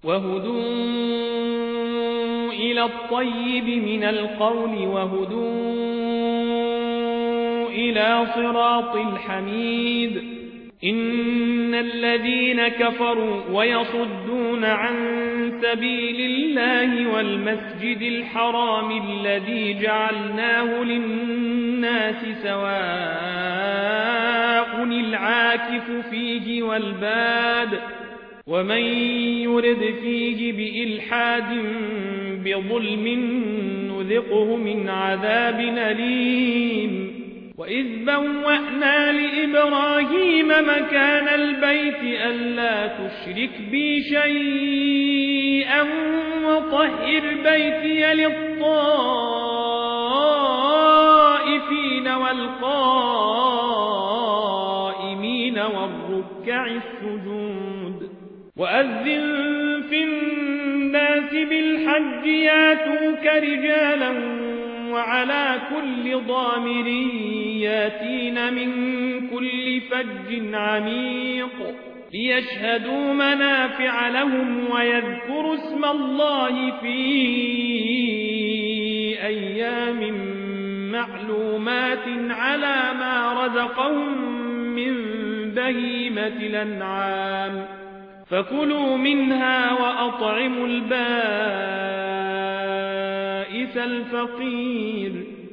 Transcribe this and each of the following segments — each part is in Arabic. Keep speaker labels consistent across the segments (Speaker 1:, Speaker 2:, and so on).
Speaker 1: وهدوا إلى الطيب من القول وهدوا إلى صراط الحميد. إن الذين كفروا ويصدون عن سبيل الله والمسجد الحرام الذي جعلناه للناس سواء العاكف فيه والباد ومن يرد فيه بإلحاد بظلم نذقه من عذاب أليم. وإذ بوأنا لإبراهيم مكان البيت ألا تشرك بي شيئا وطهر بيتي للطائفين والقائمين والركع السجود. وأذن في الناس بالحج ياتوك رجالا وعلى كل ضامر ياتين من كل فج عميق ليشهدوا منافع لهم ويذكروا اسم الله في أيام معلومات على ما رزقهم من بهيمة الأنعام فكلوا منها وأطعموا البائس الفقير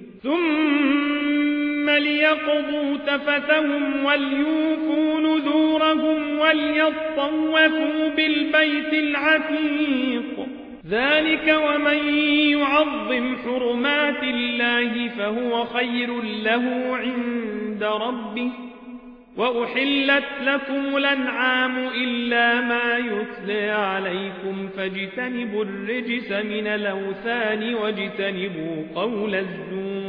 Speaker 1: ثم ليقضوا تفثهم وليوفوا نذورهم وليطوفوا بالبيت العتيق. ذلك ومن يعظم حرمات الله فهو خير له عند ربه. وأحلت لكم الأنعام إلا ما يتلى عليكم فاجتنبوا الرجس من الأوثان واجتنبوا قول الزور.